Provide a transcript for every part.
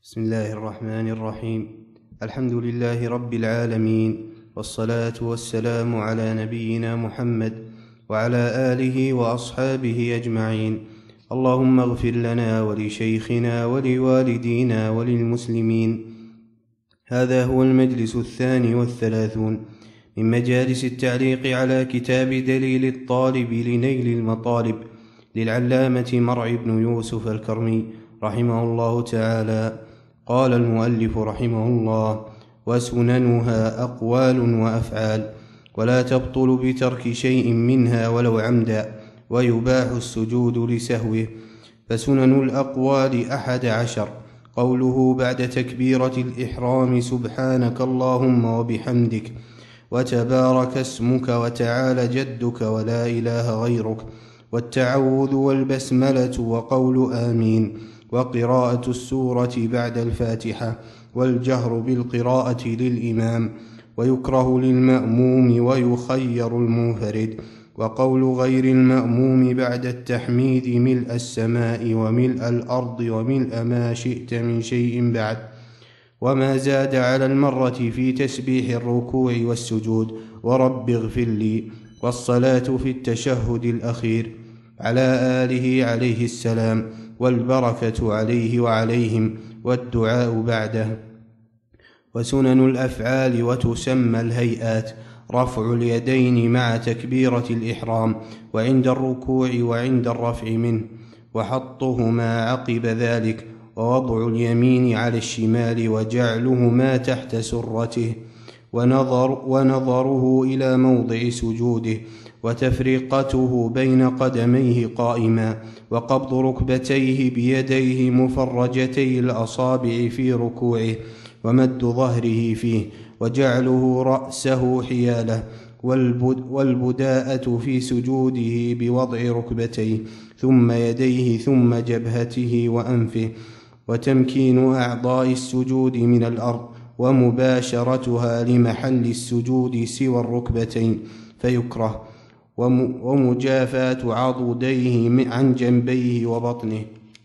بسم الله الرحمن الرحيم. الحمد لله رب العالمين، والصلاة والسلام على نبينا محمد وعلى آله وأصحابه أجمعين. اللهم اغفر لنا ولشيخنا ولوالدينا وللمسلمين. هذا هو المجلس 32 من مجالس التعليق على كتاب دليل الطالب لنيل المطالب للعلامة مرعي بن يوسف الكرمي رحمه الله تعالى. قال المؤلف رحمه الله: وسننها أقوال وأفعال، ولا تبطل بترك شيء منها ولو عمدا، ويباح السجود لسهوه. فسنن الأقوال 11: قوله بعد تكبيرة الإحرام: سبحانك اللهم وبحمدك، وتبارك اسمك، وتعالى جدك، ولا إله غيرك، والتعوذ والبسملة، وقول آمين، وقراءة السورة بعد الفاتحة، والجهر بالقراءة للإمام، ويكره للمأموم ويخير المنفرد، وقول غير المأموم بعد التحميد: ملء السماء وملء الأرض وملء ما شئت من شيء بعد، وما زاد على المرة في تسبيح الركوع والسجود، ورب اغفر لي، والصلاة في التشهد الأخير على آله عليه السلام، والبركة عليه وعليهم، والدعاء بعده. وسنن الأفعال وتسمى الهيئات: رفع اليدين مع تكبيرة الإحرام، وعند الركوع وعند الرفع منه، وحطهما عقب ذلك، ووضع اليمين على الشمال، وجعلهما تحت سرته، ونظره إلى موضع سجوده، وتفرقته بين قدميه قائما، وقبض ركبتيه بيديه مفرجتي الأصابع في ركوعه، ومد ظهره فيه، وجعله رأسه حياله، والبداءة في سجوده بوضع ركبتيه، ثم يديه، ثم جبهته وأنفه، وتمكين أعضاء السجود من الأرض، ومباشرتها لمحل السجود سوى الركبتين فيكره، ومجافاة عضديه عن جنبيه وبطنه،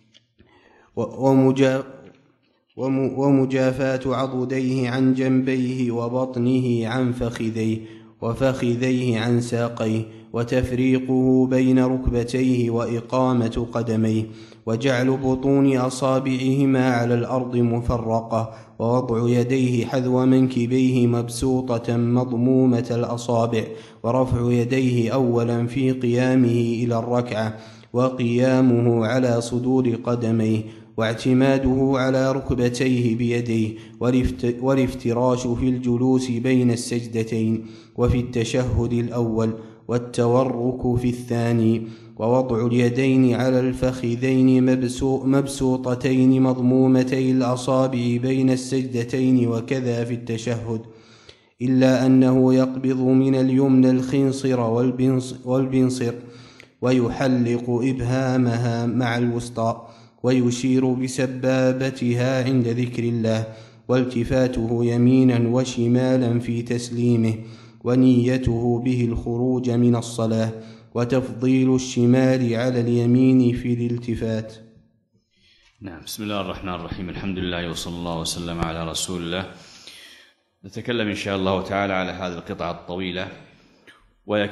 ومجافاة عضديه عن جنبيه وبطنه عن فخذيه، وفخذيه عن ساقيه، وتفريقه بين ركبتيه، وإقامة قدميه، وجعل بطون أصابعهما على الأرض مفرقة، ووضع يديه حذو منكبيه مبسوطة مضمومة الأصابع، ورفع يديه أولا في قيامه إلى الركعة، وقيامه على صدور قدميه، واعتماده على ركبتيه بيديه، والافتراش في الجلوس بين السجدتين وفي التشهد الأول، والتورك في الثاني، ووضع اليدين على الفخذين مبسوطتين مضمومتي الأصابع بين السجدتين، وكذا في التشهد، إلا أنه يقبض من اليمنى الخنصر والبنصر، ويحلق إبهامها مع الوسطى، ويشير بسبابتها عند ذكر الله، والتفاته يمينا وشمالا في تسليمه، ونيته به الخروج من الصلاة، وتفضيل الشمال على اليمين في الالتفات. نعم. بسم الله الرحمن الرحيم. الحمد لله، وصلى الله وسلم على رسول الله. نتكلم إن شاء الله تعالى على هذه القطعة الطويلة، وهي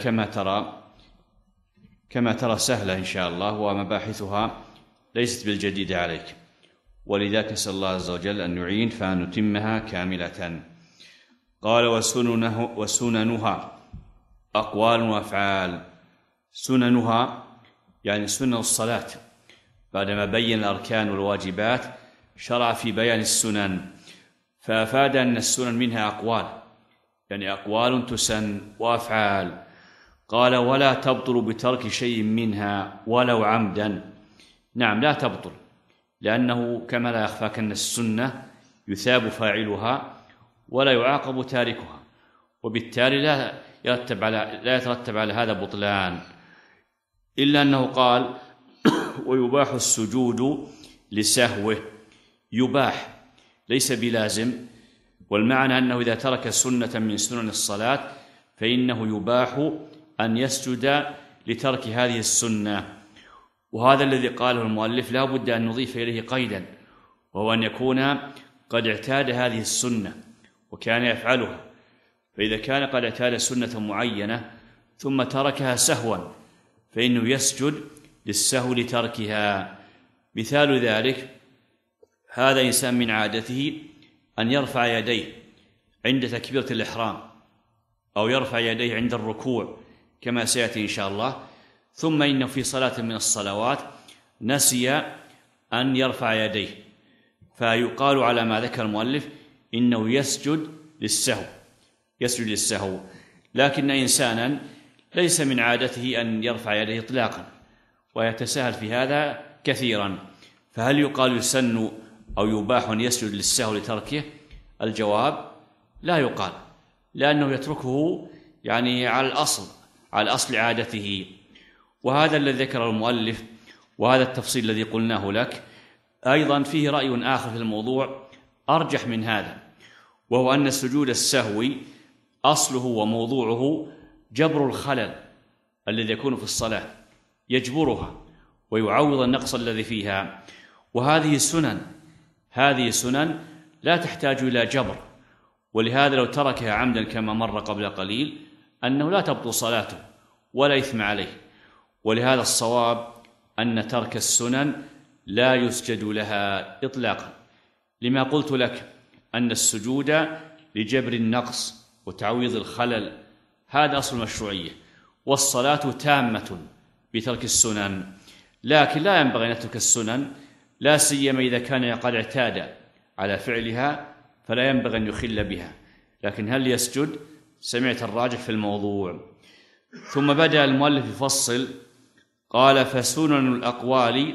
كما ترى سهلة إن شاء الله، ومباحثها ليست بالجديدة عليك، ولذلك نسأل الله عز وجل أن يعين فأن نتمها كاملة. قال: وسننها أقوال وأفعال. سننها يعني سنن الصلاة، بعدما بين الأركان والواجبات شرع في بيان السنن، فأفاد أن السنن منها أقوال، يعني أقوال تسن، وأفعال. قال: ولا تبطل بترك شيء منها ولو عمدا. نعم، لا تبطل، لأنه كما لا يخفاك أن السنة يثاب فاعلها ولا يعاقب تاركها، وبالتالي لا يترتب على هذا بطلان، إلا أنه قال: ويباح السجود لسهوه. يباح ليس بلازم، والمعنى أنه إذا ترك سنة من سنن الصلاة فإنه يباح أن يسجد لترك هذه السنة. وهذا الذي قاله المؤلف لا بد أن نضيف إليه قيدا، وهو أن يكون قد اعتاد هذه السنة وكان يفعلها. فإذا كان قد اعتاد سنة معينة ثم تركها سهوا فإنه يسجد للسهو لتركها. مثال ذلك: هذا إنسان من عادته أن يرفع يديه عند تكبيرة الإحرام أو يرفع يديه عند الركوع كما سيأتي إن شاء الله، ثم إنه في صلاة من الصلوات نسي أن يرفع يديه، فيقال على ما ذكر المؤلف إنه يسجد للسهو. لكن إنسانا ليس من عادته أن يرفع يديه إطلاقا ويتساهل في هذا كثيرا، فهل يقال يسن أو يباح أن يسجد للسهو لتركه؟ الجواب: لا يقال، لأنه يتركه يعني على الأصل عادته. وهذا الذي ذكر المؤلف وهذا التفصيل الذي قلناه لك أيضا فيه رأي آخر في الموضوع أرجح من هذا، وهو أن السجود السهوي أصله وموضوعه جبر الخلل الذي يكون في الصلاة، يجبرها ويعوض النقص الذي فيها. وهذه سنن لا تحتاج إلى جبر، ولهذا لو تركها عمدا كما مر قبل قليل أنه لا تبطل صلاته ولا إثم عليه. ولهذا الصواب أن ترك السنن لا يسجد لها إطلاقا، لما قلت لك أن السجود لجبر النقص وتعويض الخلل هذا أصل المشروعية، والصلاة تامة بترك السنن. لكن لا ينبغي أن نترك السنن، لا سيما إذا كان قد اعتاد على فعلها، فلا ينبغي أن يخل بها. لكن هل يسجد؟ سمعت الراجح في الموضوع. ثم بدأ المؤلف يفصل، قال: فسنن الأقوال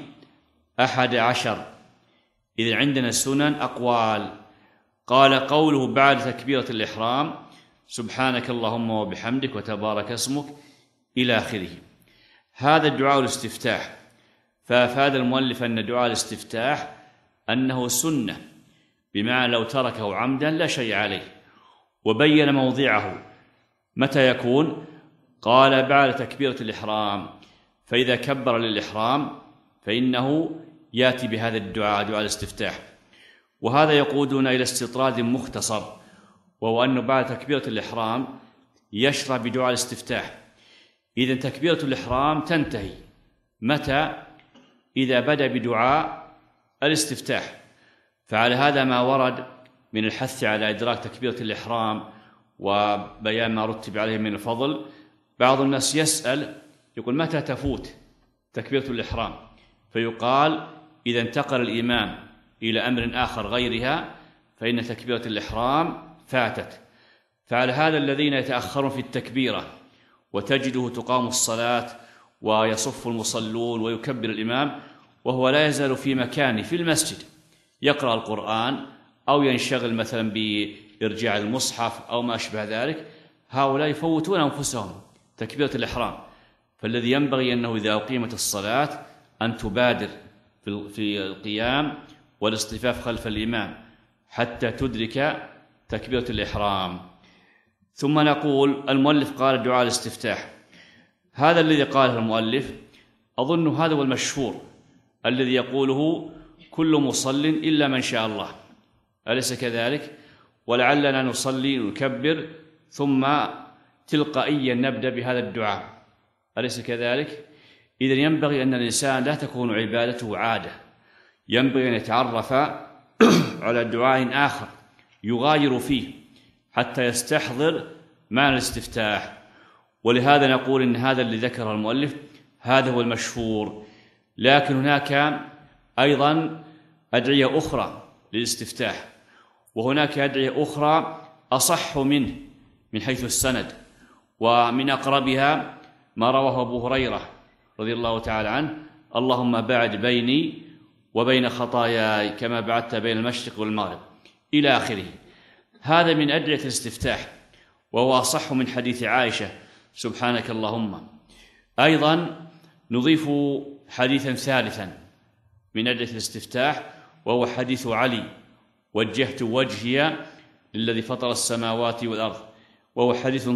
11. إذن عندنا سنن أقوال. قال: قوله بعد تكبيرة الإحرام: سبحانك اللهم وبحمدك وتبارك اسمك إلى آخره. هذا الدعاء الاستفتاح، فأفاد المؤلف أن دعاء الاستفتاح أنه سنة، بمعنى لو تركه عمدا لا شيء عليه. وبين موضعه متى يكون، قال: بعد تكبيرة الإحرام. فإذا كبر للإحرام فإنه يأتي بهذا الدعاء، دعاء الاستفتاح. وهذا يقودنا إلى استطراد مختصر، وهو أنه بعد تكبيرة الإحرام يشرع بدعاء الاستفتاح. إذن تكبيرة الإحرام تنتهي متى؟ إذا بدأ بدعاء الاستفتاح. فعلى هذا ما ورد من الحث على إدراك تكبيرة الإحرام وبيان ما رتب عليه من الفضل. بعض الناس يسأل يقول: متى تفوت تكبيرة الإحرام؟ فيقال: إذا انتقل الإمام إلى أمر آخر غيرها فإن تكبيرة الإحرام فاتت. فعلى هذا الذين يتأخرون في التكبيرة وتجده تقام الصلاة ويصف المصلون ويكبر الإمام وهو لا يزال في مكانه في المسجد يقرأ القرآن أو ينشغل مثلا بإرجاع المصحف أو ما أشبه ذلك، هؤلاء يفوتون أنفسهم تكبيرة الإحرام. فالذي ينبغي أنه إذا أقيمت الصلاة أن تبادر في القيام والاصطفاف خلف الإمام حتى تدرك تكبيرة الإحرام. ثم نقول: المؤلف قال دعاء الاستفتاح. هذا الذي قاله المؤلف أظن هذا هو المشهور الذي يقوله كل مصل إلا من شاء الله، أليس كذلك؟ ولعلنا نصلي ونكبر ثم تلقائيا نبدأ بهذا الدعاء، أليس كذلك؟ إذن ينبغي أن الإنسان لا تكون عبادته عادة، ينبغي أن يتعرف على دعاء آخر يغاير فيه حتى يستحضر معنى الاستفتاح. ولهذا نقول إن هذا اللي ذكره المؤلف هذا هو المشهور. لكن هناك أيضا أدعية أخرى للاستفتاح، وهناك أدعية أخرى أصح منه من حيث السند، ومن أقربها ما رواه أبو هريرة رضي الله تعالى عنه: اللهم باعد بيني وبين خطاياي كما بعدت بين المشرق والمغرب إلى آخره. هذا من أدعية الاستفتاح، وهو أصح من حديث عائشة سبحانك اللهم. أيضا نضيف حديثا ثالثا من أدعية الاستفتاح، وهو حديث علي: وجهت وجهي للذي فطر السماوات والأرض، وهو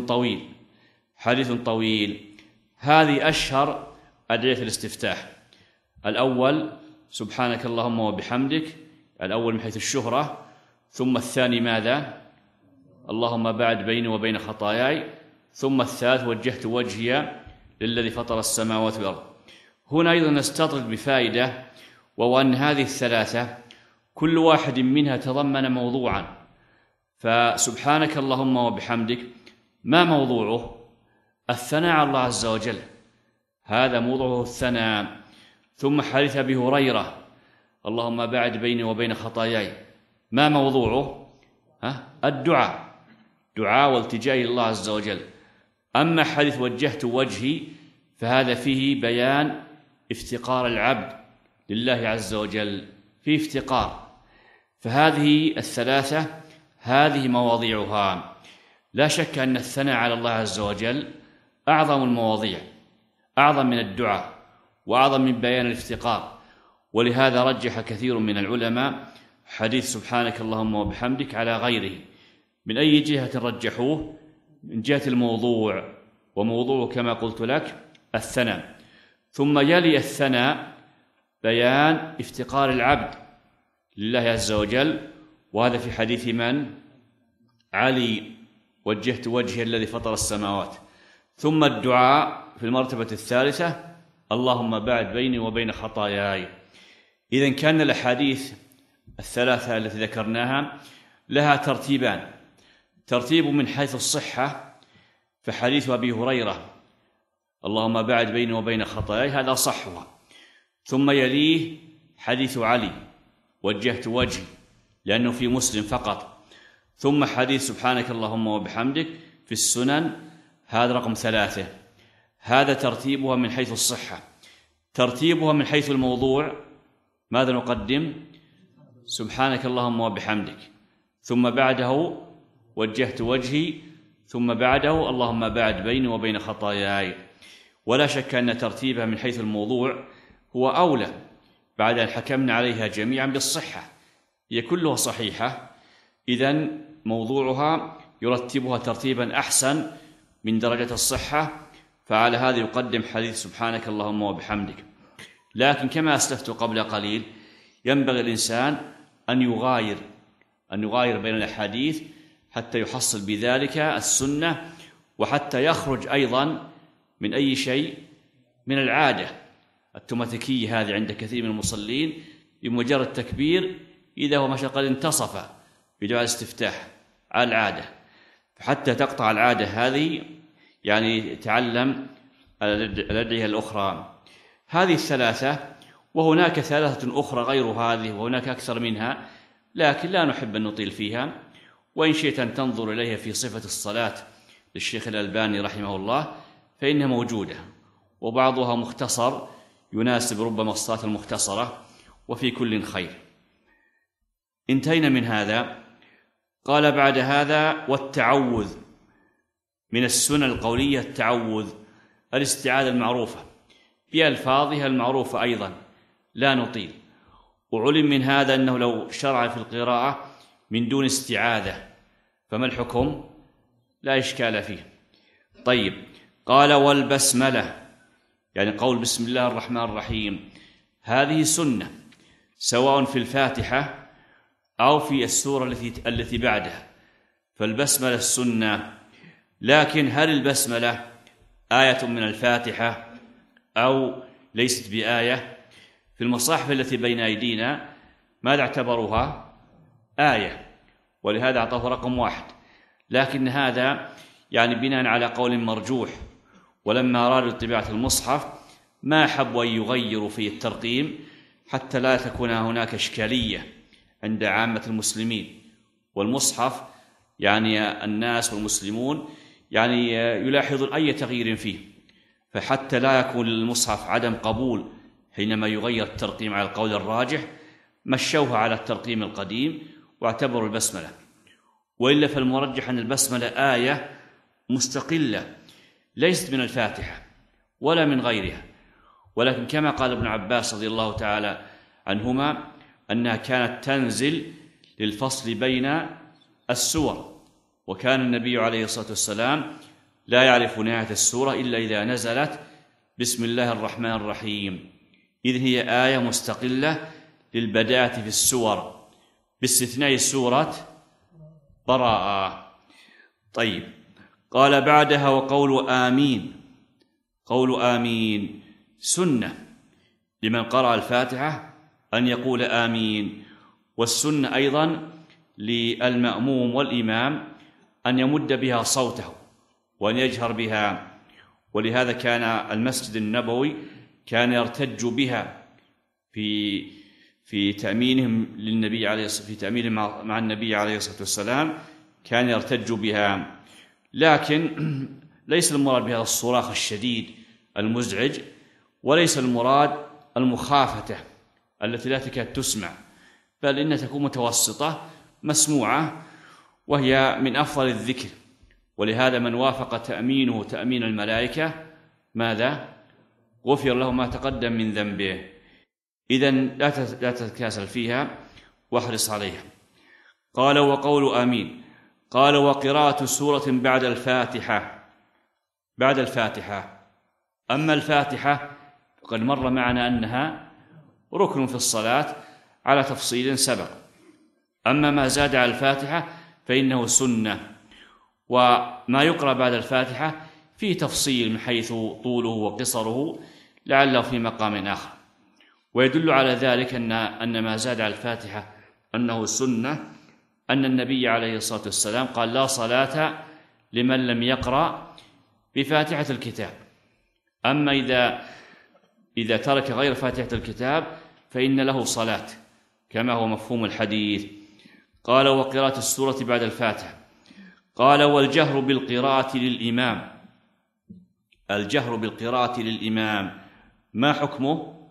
حديث طويل. هذه أشهر أدعية الاستفتاح. الأول: سبحانك اللهم وبحمدك، الأول من حيث الشهرة، ثم الثاني ماذا؟ اللهم باعد بيني وبين خطاياي، ثم الثالث وجهت وجهي للذي فطر السماوات والأرض. هنا أيضا نستطرد بفائدة، وهو أن هذه الثلاثة كل واحد منها تضمن موضوعا. فسبحانك اللهم وبحمدك ما موضوعه؟ الثناء على الله عز وجل، هذا موضوعه الثناء. ثم حديث أبي هريرة اللهم باعد بيني وبين خطاياي، ما موضوعه؟ الدعاء، دعاء والتجاء إلى الله عز وجل. أما حديث وجهت وجهي فهذا فيه بيان افتقار العبد لله عز وجل، فيه افتقار. فهذه الثلاثة هذه مواضيعها. لا شك أن الثناء على الله عز وجل أعظم المواضيع، أعظم من الدعاء وأعظم من بيان الافتقار. ولهذا رجح كثير من العلماء حديث سبحانك اللهم وبحمدك على غيره. من أي جهة رجحوه؟ من جهة الموضوع، وموضوعه كما قلت لك الثناء. ثم يلي الثناء بيان افتقار العبد لله عز وجل، وهذا في حديث من؟ علي وجهت وجهي الذي فطر السماوات. ثم الدعاء في المرتبة الثالثة اللهم باعد بيني وبين خطاياي. إذن كان الأحاديث الثلاثة التي ذكرناها لها ترتيبان: ترتيب من حيث الصحة، فحديث أبي هريرة اللهم باعد بيني وبين خطاياي هذا صحها، ثم يليه حديث علي وجهت وجهي لأنه في مسلم فقط، ثم حديث سبحانك اللهم وبحمدك في السنن هذا رقم 3. هذا ترتيبها من حيث الصحة. ترتيبها من حيث الموضوع ماذا نقدم؟ سبحانك اللهم وبحمدك، ثم بعده وجهت وجهي، ثم بعده اللهم باعد بيني وبين خطاياي. ولا شك أن ترتيبها من حيث الموضوع هو أولى بعد أن حكمنا عليها جميعا بالصحة، هي كلها صحيحة، إذن موضوعها يرتبها ترتيبا أحسن من درجة الصحة، فعلى هذا يقدم حديث سبحانك اللهم وبحمدك. لكن كما أسلفت قبل قليل ينبغي الإنسان أن يغاير بين الأحاديث حتى يحصل بذلك السنة، وحتى يخرج أيضا من أي شيء من العادة التوماتيكية هذه عند كثير من المصلين، بمجرد تكبير إذا هو ما شاء قد انتصف بدعاء الاستفتاح على العادة. فحتى تقطع العادة هذه يعني تعلم الأدعية الأخرى. هذه الثلاثة، وهناك ثلاثة أخرى غير هذه، وهناك أكثر منها، لكن لا نحب أن نطيل فيها. وإن شئت أن تنظر إليها في صفة الصلاة للشيخ الألباني رحمه الله فإنها موجودة، وبعضها مختصر يناسب ربما الصلاة المختصرة، وفي كل خير. انتهينا من هذا. قال بعد هذا والتعوذ من السنن القولية، التعوذ الاستعاذة المعروفة بألفاظها المعروفة أيضا لا نطيل. وعلم من هذا أنه لو شرع في القراءة من دون استعاذة فما الحكم؟ لا إشكال فيه. طيب، قال والبسملة يعني قول بسم الله الرحمن الرحيم، هذه سنة سواء في الفاتحة أو في السورة التي بعدها، فالبسملة السنة. لكن هل البسملة آية من الفاتحة أو ليست بآية؟ في المصاحف التي بين أيدينا ماذا اعتبروها؟ آية، ولهذا أعطاه رقم 1. لكن هذا يعني بناء على قول مرجوح، ولما أرادوا طباعة المصحف ما حبوا أن يغيروا في الترقيم حتى لا تكون هناك إشكالية عند عامة المسلمين. والمصحف يعني الناس والمسلمون يعني يلاحظون أي تغيير فيه، فحتى لا يكون للمصحف عدم قبول حينما يغير الترقيم على القول الراجح مشوها على الترقيم القديم واعتبروا البسملة. وإلا فالمرجح أن البسملة آية مستقلة ليست من الفاتحة ولا من غيرها، ولكن كما قال ابن عباس رضي الله تعالى عنهما أنها كانت تنزل للفصل بين السور، وكان النبي عليه الصلاة والسلام لا يعرف نهاية السورة إلا إذا نزلت بسم الله الرحمن الرحيم. إذ هي آية مستقلة للبداءة في السور، باستثناء سورة براءة. طيب، قال بعدها وقول آمين. قول آمين سنة لمن قرأ الفاتحة أن يقول آمين، والسنة أيضا للمأموم والإمام أن يمد بها صوته وأن يجهر بها، ولهذا كان المسجد النبوي كان يرتج بها في تأمينهم للنبي عليه في تأمينهم مع النبي عليه الصلاة والسلام، كان يرتج بها، لكن ليس المراد بها الصراخ الشديد المزعج، وليس المراد المخافتة التي لا تكاد تسمع، بل إنها تكون متوسطة مسموعة، وهي من أفضل الذكر. ولهذا من وافق تأمينه تأمين الملائكة ماذا؟ غفر له ما تقدم من ذنبه. إذن لا تتكاسل فيها واحرص عليها. قال وقول آمين. قال وقراءة سورة بعد الفاتحة. بعد الفاتحة. أما الفاتحة فقد مر معنا أنها ركن في الصلاة على تفصيل سبق. أما ما زاد على الفاتحة فإنه سنة، وما يقرأ بعد الفاتحة فيه تفصيل من حيث طوله وقصره لعله في مقام آخر. ويدل على ذلك أن ما زاد على الفاتحة أنه سنة، أن النبي عليه الصلاة والسلام قال لا صلاة لمن لم يقرأ بفاتحة الكتاب. أما إذا ترك غير فاتحة الكتاب فإن له صلاة كما هو مفهوم الحديث. قال وقراءة السورة بعد الفاتحة. قال والجهر بالقراءة للإمام. الجهر بالقراءة للإمام ما حكمه؟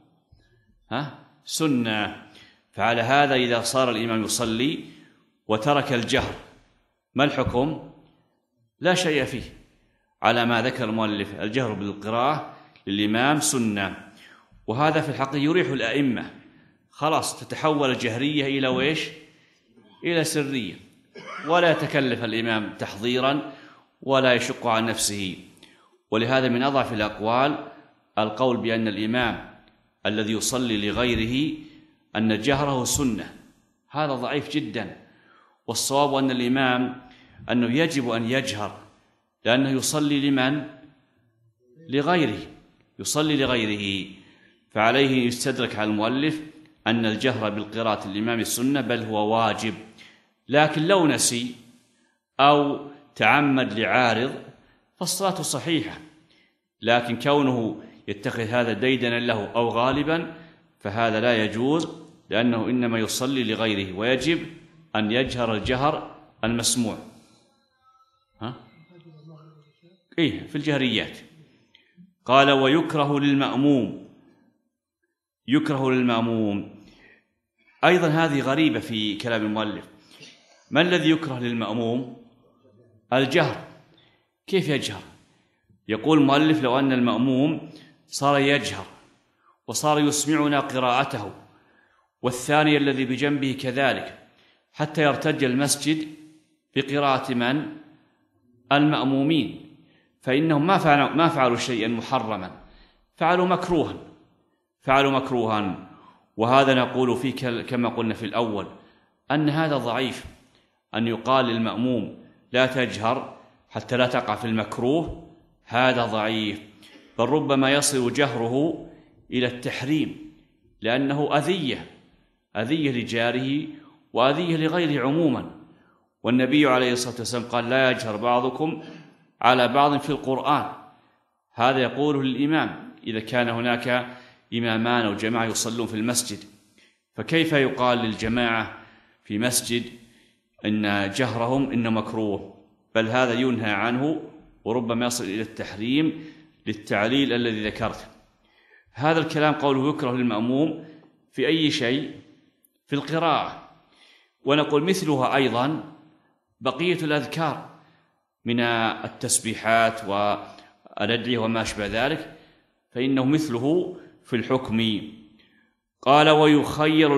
سنة. فعلى هذا إذا صار الإمام يصلي وترك الجهر ما الحكم؟ لا شيء فيه، على ما ذكر المؤلف الجهر بالقراءة للإمام سنة. وهذا في الحقيقة يريح الأئمة، خلاص تتحول الجهرية إلى ويش؟ إلى سرية، ولا يتكلف الإمام تحضيرا ولا يشق عن نفسه. ولهذا من أضعف الأقوال القول بأن الإمام الذي يصلي لغيره أن جهره سنة، هذا ضعيف جدا. والصواب أن الإمام أنه يجب أن يجهر، لأنه يصلي لمن؟ لغيره، يصلي لغيره. فعليه يستدرك على المؤلف أن الجهر بالقراءة الإمام السنة، بل هو واجب. لكن لو نسي أو تعمد لعارض فالصلاة صحيحة، لكن كونه يتخذ هذا ديدنا له أو غالبا فهذا لا يجوز، لأنه إنما يصلي لغيره، ويجب أن يجهر الجهر المسموع. في الجهريات. قال ويكره للمأموم. يكره للمأموم أيضا هذه غريبة في كلام المؤلف. ما الذي يكره للمأموم؟ الجهر. كيف يجهر؟ يقول المؤلف لو أن المأموم صار يجهر وصار يسمعنا قراءته، والثاني الذي بجنبه كذلك، حتى يرتج المسجد بقراءة من؟ المأمومين، فإنهم ما فعلوا شيئا محرما، فعلوا مكروها. وهذا نقول فيه كما قلنا في الأول أن هذا ضعيف، أن يقال للمأموم لا تجهر حتى لا تقع في المكروه، هذا ضعيف. بل ربما يصل جهره إلى التحريم، لأنه أذية لجاره وأذية لغيره عموما. والنبي عليه الصلاة والسلام قال لا يجهر بعضكم على بعض في القرآن، هذا يقوله للإمام إذا كان هناك إمامان أو جماعة يصلون في المسجد. فكيف يقال للجماعة في مسجد إن جهرهم إنه مكروه؟ بل هذا ينهى عنه، وربما يصل إلى التحريم للتعليل الذي ذكرته. هذا الكلام قوله يكره للمأموم في أي شيء؟ في القراءة. ونقول مثلها أيضا بقية الأذكار من التسبيحات والأدعية وما أشبه ذلك، فإنه مثله في الحكم. قال ويخير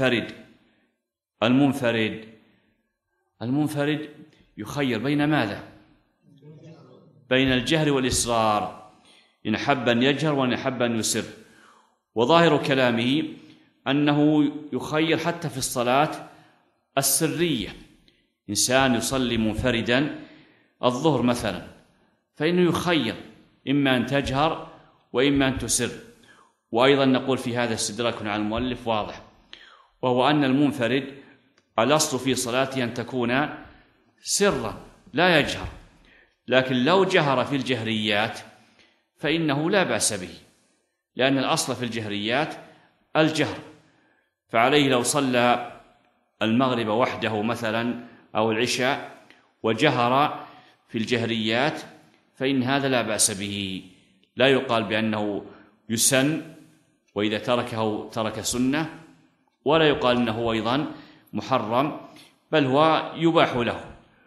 المنفرد يخير بين ماذا؟ بين الجهر والإسرار، إن حب أن يجهر وإن حب أن يسر. وظاهر كلامه أنه يخير حتى في الصلاة السرية. إنسان يصلي منفردا الظهر مثلا، فإنه يخير إما أن تجهر وإما أن تسر. وأيضا نقول في هذا استدراك على المؤلف واضح، وهو أن المنفرد الأصل في صلاته أن تكون سرا لا يجهر، لكن لو جهر في الجهريات فإنه لا بأس به، لأن الأصل في الجهريات الجهر. فعليه لو صلى المغرب وحده مثلا أو العشاء وجهر في الجهريات فإن هذا لا بأس به، لا يقال بأنه يسن وإذا تركه ترك سنة، ولا يقال أنه أيضا محرم، بل هو يباح له.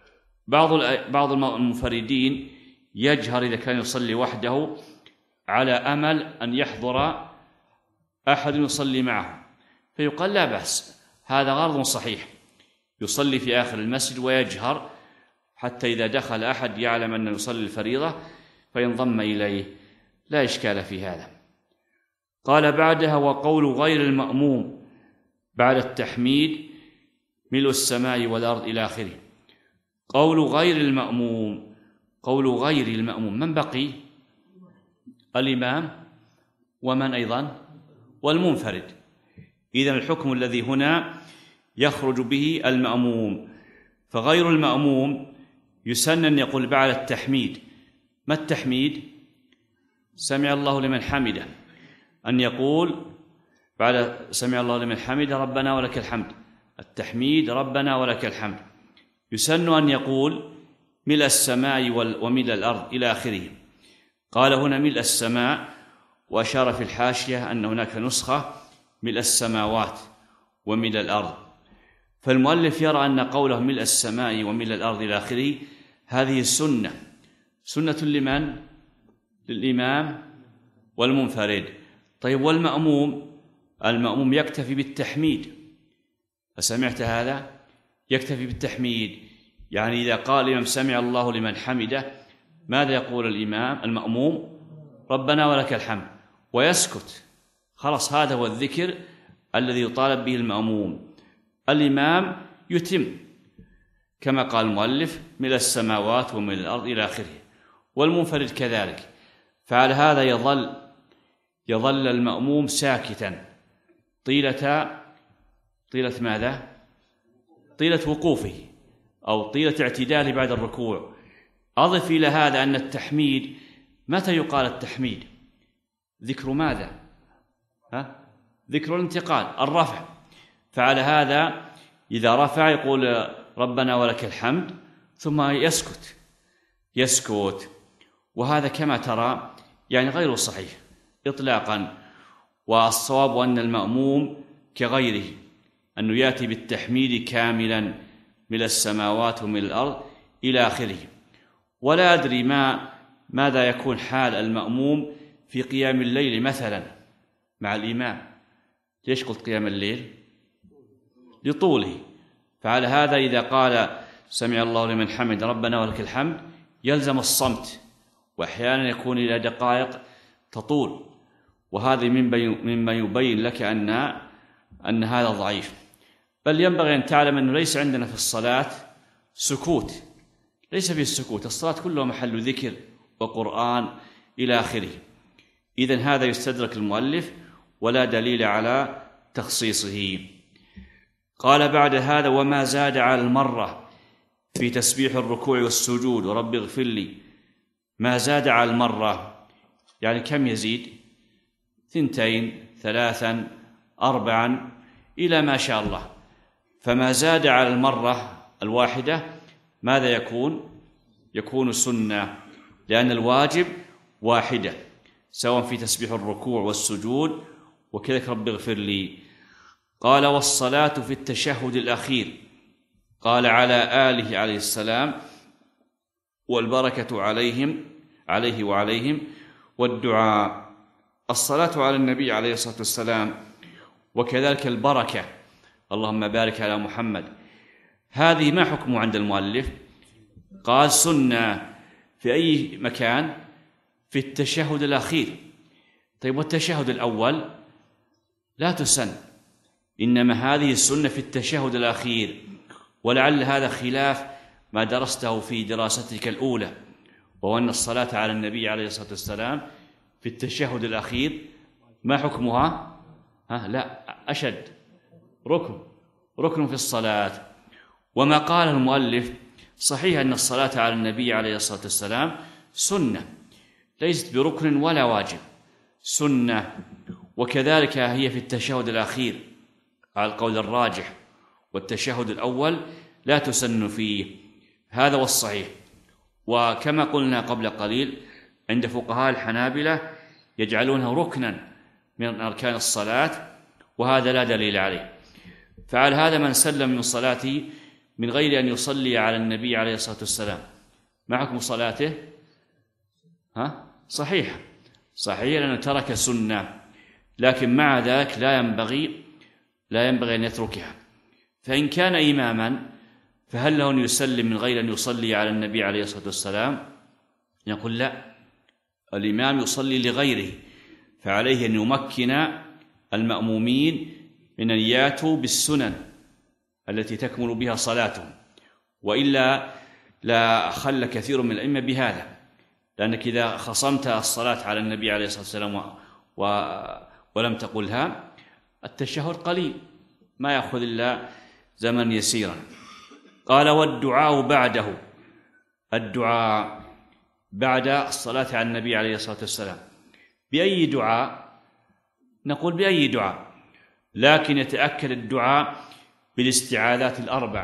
بعض المنفردين يجهر إذا كان يصلي وحده على أمل أن يحضر أحد يصلي معه، فيقال لا بأس، هذا غرض صحيح، يصلي في آخر المسجد ويجهر حتى إذا دخل أحد يعلم أنه يصلي الفريضة فينضم إليه، لا إشكال في هذا. قال بعدها: وقول غير المأموم بعد التحميد ملء السماء والأرض إلى آخره. قول غير المأموم، قول غير المأموم، من بقي؟ الإمام، ومن أيضا؟ والمنفرد. إذن الحكم الذي هنا يخرج به المأموم. فغير المأموم يسن أن يقول بعد التحميد. ما التحميد؟ سمع الله لمن حمده، أن يقول بعد سمع الله لمن حمده ربنا ولك الحمد، التحميد ربنا ولك الحمد. يسن أن يقول ملء السماء وملء الأرض إلى آخره. قال هنا ملء السماء، وأشار في الحاشية أن هناك نسخة ملء السماوات وملء الأرض. فالمؤلف يرى أن قوله ملء السماء وملء الأرض إلى آخره هذه سنة لمن؟ للإمام والمنفرد. طيب والمأموم؟ المأموم يكتفي بالتحميد، فسمعت هذا؟ يكتفي بالتحميد، يعني إذا قال الإمام سمع الله لمن حمده ماذا يقول المأموم؟ ربنا ولك الحمد، ويسكت، خلاص، هذا هو الذكر الذي يطالب به المأموم. الإمام يتم كما قال المؤلف ملء السماوات وملء الأرض إلى آخره، والمنفرد كذلك. فعلى هذا يظل المأموم ساكتا طيلة ماذا؟ طيلة وقوفه أو طيلة اعتداله بعد الركوع. أضف إلى هذا أن التحميد، متى يقال التحميد؟ ذكر ماذا؟ ذكر الانتقال، الرفع. فعلى هذا إذا رفع يقول ربنا ولك الحمد ثم يسكت، وهذا كما ترى يعني غير صحيح إطلاقا. والصواب أن المأموم كغيره أنه يأتي بالتحميد كاملا ملء السماوات وملء الأرض إلى آخره. ولا أدري ماذا يكون حال المأموم في قيام الليل مثلا مع الإمام. ليش قلت قيام الليل؟ لطوله. فعلى هذا إذا قال سمع الله لمن حمد ربنا ولك الحمد يلزم الصمت، وأحيانا يكون إلى دقائق تطول، وهذا مما يبين لك أن هذا ضعيف. بل ينبغي أن تعلم أنه ليس عندنا في الصلاة سكوت، ليس في السكوت، الصلاة كلها محل ذكر وقرآن إلى آخره. إذن هذا يستدرك المؤلف ولا دليل على تخصيصه. قال بعد هذا: وما زاد على المرة في تسبيح الركوع والسجود ورب اغفر لي. ما زاد على المرة يعني كم يزيد؟ 2 3 4 إلى ما شاء الله. فما زاد على المرة الواحدة ماذا يكون؟ يكون سنة، لأن الواجب واحدة سواء في تسبيح الركوع والسجود وكذلك رب اغفر لي. قال: والصلاة في التشهد الأخير. قال: على آله عليه السلام، والبركة عليه وعليهم، والدعاء. الصلاة على النبي عليه الصلاة والسلام وكذلك البركة، اللهم بارك على محمد، هذه ما حكمه عند المؤلف؟ قال سنة. في أي مكان؟ في التشهد الأخير. طيب والتشهد الأول لا تسن، إنما هذه السنة في التشهد الأخير. ولعل هذا خلاف ما درسته في دراستك الأولى، وهو أن الصلاة على النبي عليه الصلاة والسلام في التشهد الأخير ما حكمها؟ لا، أشد، ركن في الصلاة. وما قاله المؤلف صحيح أن الصلاة على النبي عليه الصلاة والسلام سنة، ليست بركن ولا واجب، سنة. وكذلك هي في التشهد الأخير على القول الراجح، والتشهد الأول لا تسن فيه، هذا هو الصحيح. وكما قلنا قبل قليل عند فقهاء الحنابلة يجعلونه ركنا من أركان الصلاة، وهذا لا دليل عليه. فعلى هذا من سلم من صلاته من غير أن يصلي على النبي عليه الصلاة والسلام، ما حكم صلاته؟ صحيح لأنه ترك سنة، لكن مع ذلك لا ينبغي أن يتركها. فإن كان إماما فهل له أن يسلم من غير أن يصلي على النبي عليه الصلاة والسلام؟ يقول لا، الإمام يصلي لغيره، فعليه أن يمكن المأمومين من أن ياتوا بالسنن التي تكمل بها صلاتهم، وإلا لا خل كثير من الأئمة بهذا، لأنك إذا خصمت الصلاة على النبي عليه الصلاة والسلام ولم تقلها التشهد قليل ما يأخذ إلا زمن يسيرا. قال والدعاء بعده، الدعاء بعد الصلاة على النبي عليه الصلاة والسلام بأي دعاء؟ نقول بأي دعاء، لكن يتأكد الدعاء بالاستعاذات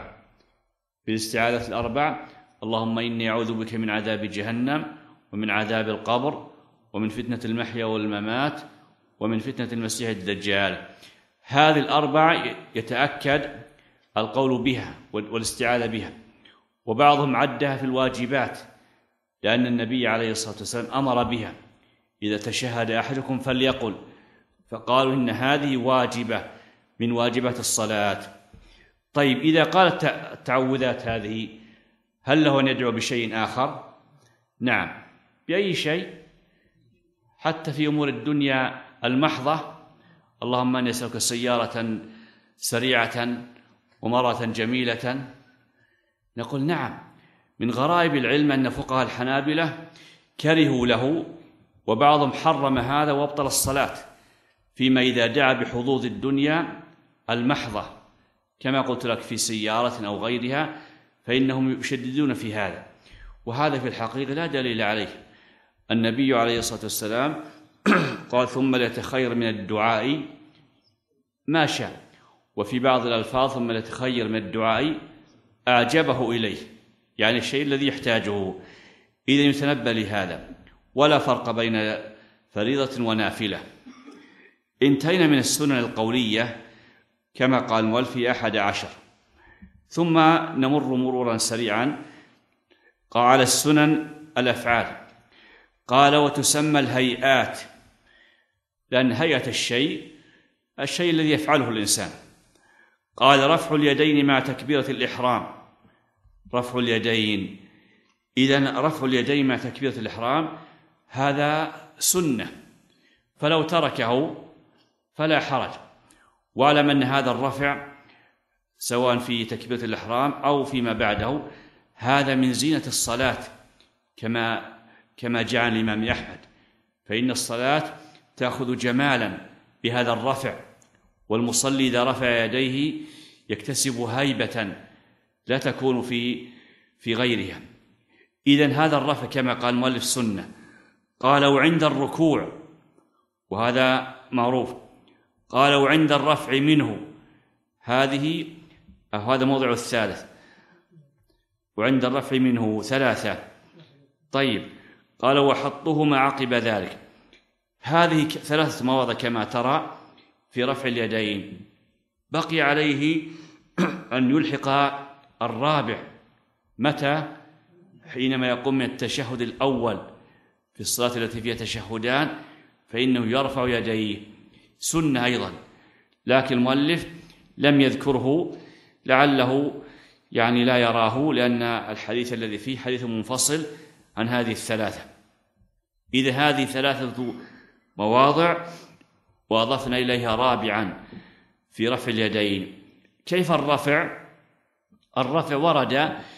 الأربع، اللهم إني أعوذ بك من عذاب جهنم ومن عذاب القبر ومن فتنة المحيا والممات ومن فتنة المسيح الدجال. هذه الأربع يتأكد القول بها والاستعاذة بها، وبعضهم عدها في الواجبات، لأن النبي عليه الصلاة والسلام أمر بها، إذا تشهد أحدكم فليقل، فقالوا إن هذه واجبة من واجبات الصلاة. طيب إذا قالت التعوذات هذه هل له أن يدعو بشيء آخر؟ نعم، بأي شيء، حتى في أمور الدنيا المحضة، اللهم أني أسألك سيارة سريعة ومرأة جميلة، نقول نعم. من غرائب العلم أن فقهاء الحنابلة كرهوا له، وبعضهم حرم هذا وابطل الصلاة فيما إذا دعا بحظوظ الدنيا المحضة، كما قلت لك في سيارة أو غيرها، فإنهم يشددون في هذا، وهذا في الحقيقة لا دليل عليه. النبي عليه الصلاة والسلام قال ثم ليتخير من الدعاء ما شاء، وفي بعض الألفاظ ثم ليتخير من الدعاء أعجبه إليه، يعني الشيء الذي يحتاجه. إذا يتنبه لهذا، ولا فرق بين فريضة ونافلة. انتهينا من السنن القولية كما قال المؤلف في 11، ثم نمر مرورا سريعا على السنن الأفعال. قال وتسمى الهيئات، لأن هيئة الشيء الذي يفعله الإنسان. قال رفع اليدين مع تكبيرة الإحرام، رفع اليدين، إذن رفع اليدين مع تكبيرة الإحرام هذا سنة، فلو تركه فلا حرج. واعلم أن هذا الرفع سواء في تكبيرة الإحرام أو فيما بعده هذا من زينة الصلاة، كما جاء عن الإمام أحمد، فإن الصلاة تأخذ جمالا بهذا الرفع، والمصلي إذا رفع يديه يكتسب هيبة لا تكون في غيرها. إذن هذا الرفع كما قال المؤلف سنة. قال وعند الركوع، وهذا معروف. قال وعند الرفع منه، هذا موضع الثالث، وعند الرفع منه 3. طيب قال وحطهما عقب ذلك، هذه 3 مواضع كما ترى في رفع اليدين. بقي عليه أن يلحق الرابع، متى؟ حينما يقوم من التشهد الأول في الصلاة التي فيها تشهدان، فإنه يرفع يديه، سنة أيضا، لكن المؤلف لم يذكره لعله يعني لا يراه، لأن الحديث الذي فيه حديث منفصل عن هذه 3. إذا هذه 3 مواضع وأضفنا إليها رابعا في رفع اليدين. كيف الرفع؟ الرفع ورد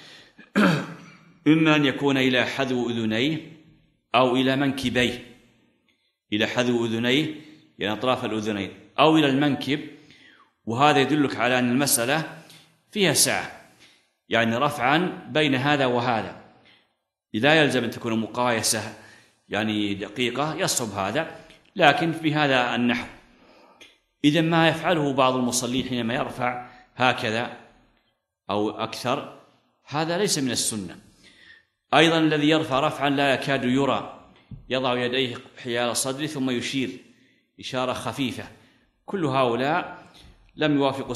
إما أن يكون إلى حذو أذنيه أو إلى منكبيه، إلى حذو أذنيه يعني أطراف الأذنين، أو إلى المنكب، وهذا يدلك على أن المسألة فيها سعة، يعني رفعا بين هذا وهذا، لا يلزم أن تكون مقايسة يعني دقيقة يصعب هذا، لكن في هذا النحو. إذا ما يفعله بعض المصلين حينما يرفع هكذا أو أكثر هذا ليس من السنة. أيضا الذي يرفع رفعا لا يكاد يرى، يضع يديه حيال صدره ثم يشير إشارة خفيفة، كل هؤلاء لم يوافقوا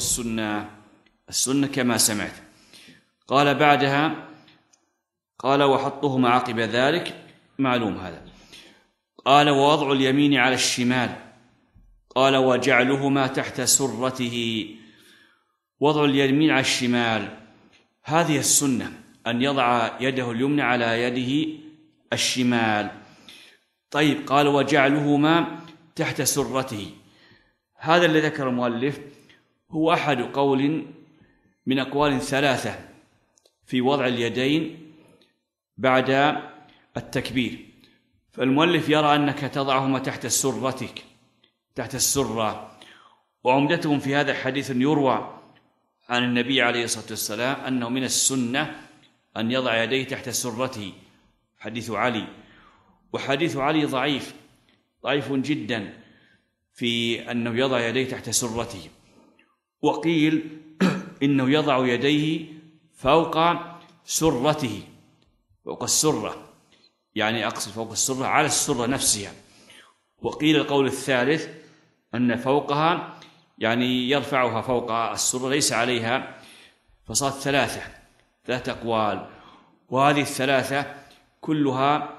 السنة كما سمعت. قال بعدها قال وحطهما عقب ذلك، معلوم هذا. قال ووضع اليمين على الشمال، قال وجعلهما تحت سرته. وضع اليمين على الشمال هذه السنة، أن يضع يده اليمنى على يده الشمال. طيب قال وجعلهما تحت سرته، هذا الذي ذكر المؤلف هو أحد قول من أقوال ثلاثة في وضع اليدين بعد التكبير. فالمؤلف يرى أنك تضعهما تحت سرتك، تحت السرة، وعمدتهم في هذا حديث يروى عن النبي عليه الصلاة والسلام أنه من السنة أن يضع يديه تحت سرته، حديث علي. وحديث علي ضعيف جدا في أنه يضع يديه تحت سرته. وقيل إنه يضع يديه فوق سرته، فوق السرة، يعني أقصد فوق السرة على السرة نفسها. وقيل القول الثالث أن فوقها يعني يرفعها فوق السرة ليس عليها، فصارت ثلاثة أقوال، وهذه الثلاثة كلها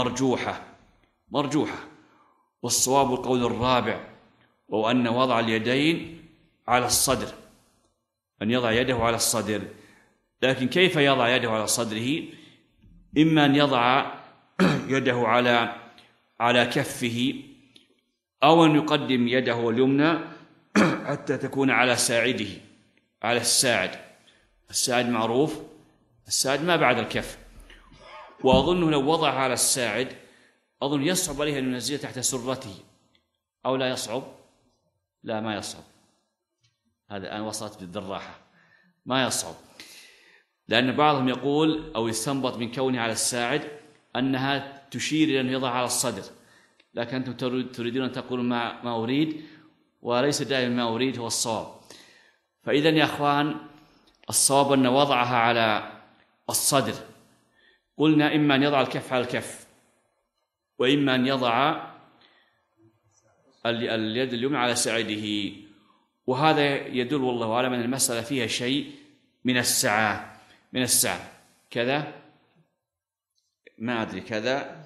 مرجوحة. والصواب القول الرابع، وهو أن وضع اليدين على الصدر، أن يضع يده على الصدر. لكن كيف يضع يده على صدره؟ إما أن يضع يده على كفه، أو أن يقدم يده اليمنى حتى تكون على ساعده، على الساعد معروف، الساعد ما بعد الكف. وأظنه لو وضع على الساعد أظن يصعب عليه أن ينزل تحت سرته، أو لا يصعب؟ لا ما يصعب، هذا الآن وصلت بالراحة، ما يصعب، لأن بعضهم يقول أو يستنبط من كونه على الساعد أنها تشير إلى أن يضع على الصدر، لكن أنتم تريدون أن تقولوا ما أريد، وليس دائما ما أريد هو الصواب. فإذا يا أخوان الصواب أن وضعها على الصدر. قلنا إما أن يضع الكف على الكف، وإما أن يضع اليد اليمنى على ساعده، وهذا يدل والله أعلم أن المسألة فيها شيء من السعة كذا، ما أدري كذا،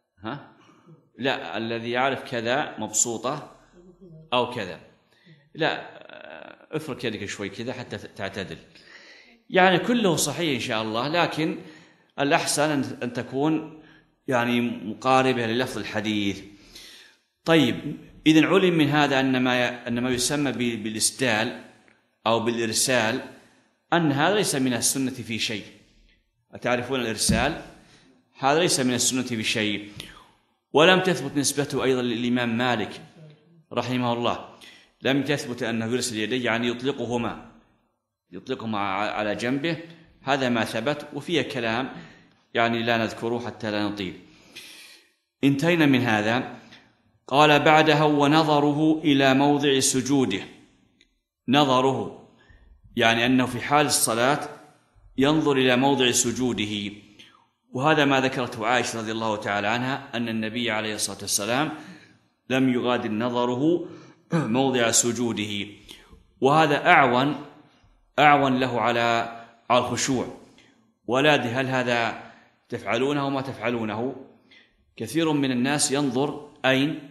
لا الذي يعرف كذا مبسوطة أو كذا، لا افرك يدك شوي كذا حتى تعتدل، يعني كله صحيح إن شاء الله، لكن الأحسن أن تكون يعني مقاربة للفظ الحديث. طيب إذن علم من هذا أن ما يسمى بالإسدال أو بالإرسال أن هذا ليس من السنة في شيء. أتعرفون الإرسال؟ هذا ليس من السنة في شيء، ولم تثبت نسبته أيضا للإمام مالك رحمه الله، لم تثبت أنه يرسل يديه يعني يطلقهما على جنبه، هذا ما ثبت، وفيه كلام يعني لا نذكره حتى لا نطيل. انتهينا من هذا. قال بعدها ونظره إلى موضع سجوده. نظره يعني أنه في حال الصلاة ينظر إلى موضع سجوده، وهذا ما ذكرته عائشة رضي الله تعالى عنها أن النبي عليه الصلاة والسلام لم يغادر نظره موضع سجوده، وهذا أعون له على الخشوع. ولا أدري هل هذا تفعلونه وما تفعلونه. كثير من الناس ينظر أين؟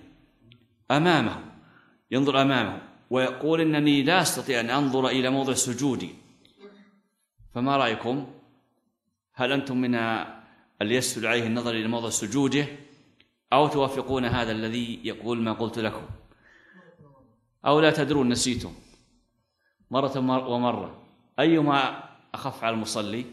ينظر أمامه ويقول إنني لا أستطيع أن أنظر إلى موضع سجودي. فما رأيكم؟ هل أنتم من اللي يسهل عليه النظر إلى موضع سجوده، أو توافقون هذا الذي يقول ما قلت لكم، أو لا تدرون نسيتم مرة ومرة؟ أخف على المصلي؟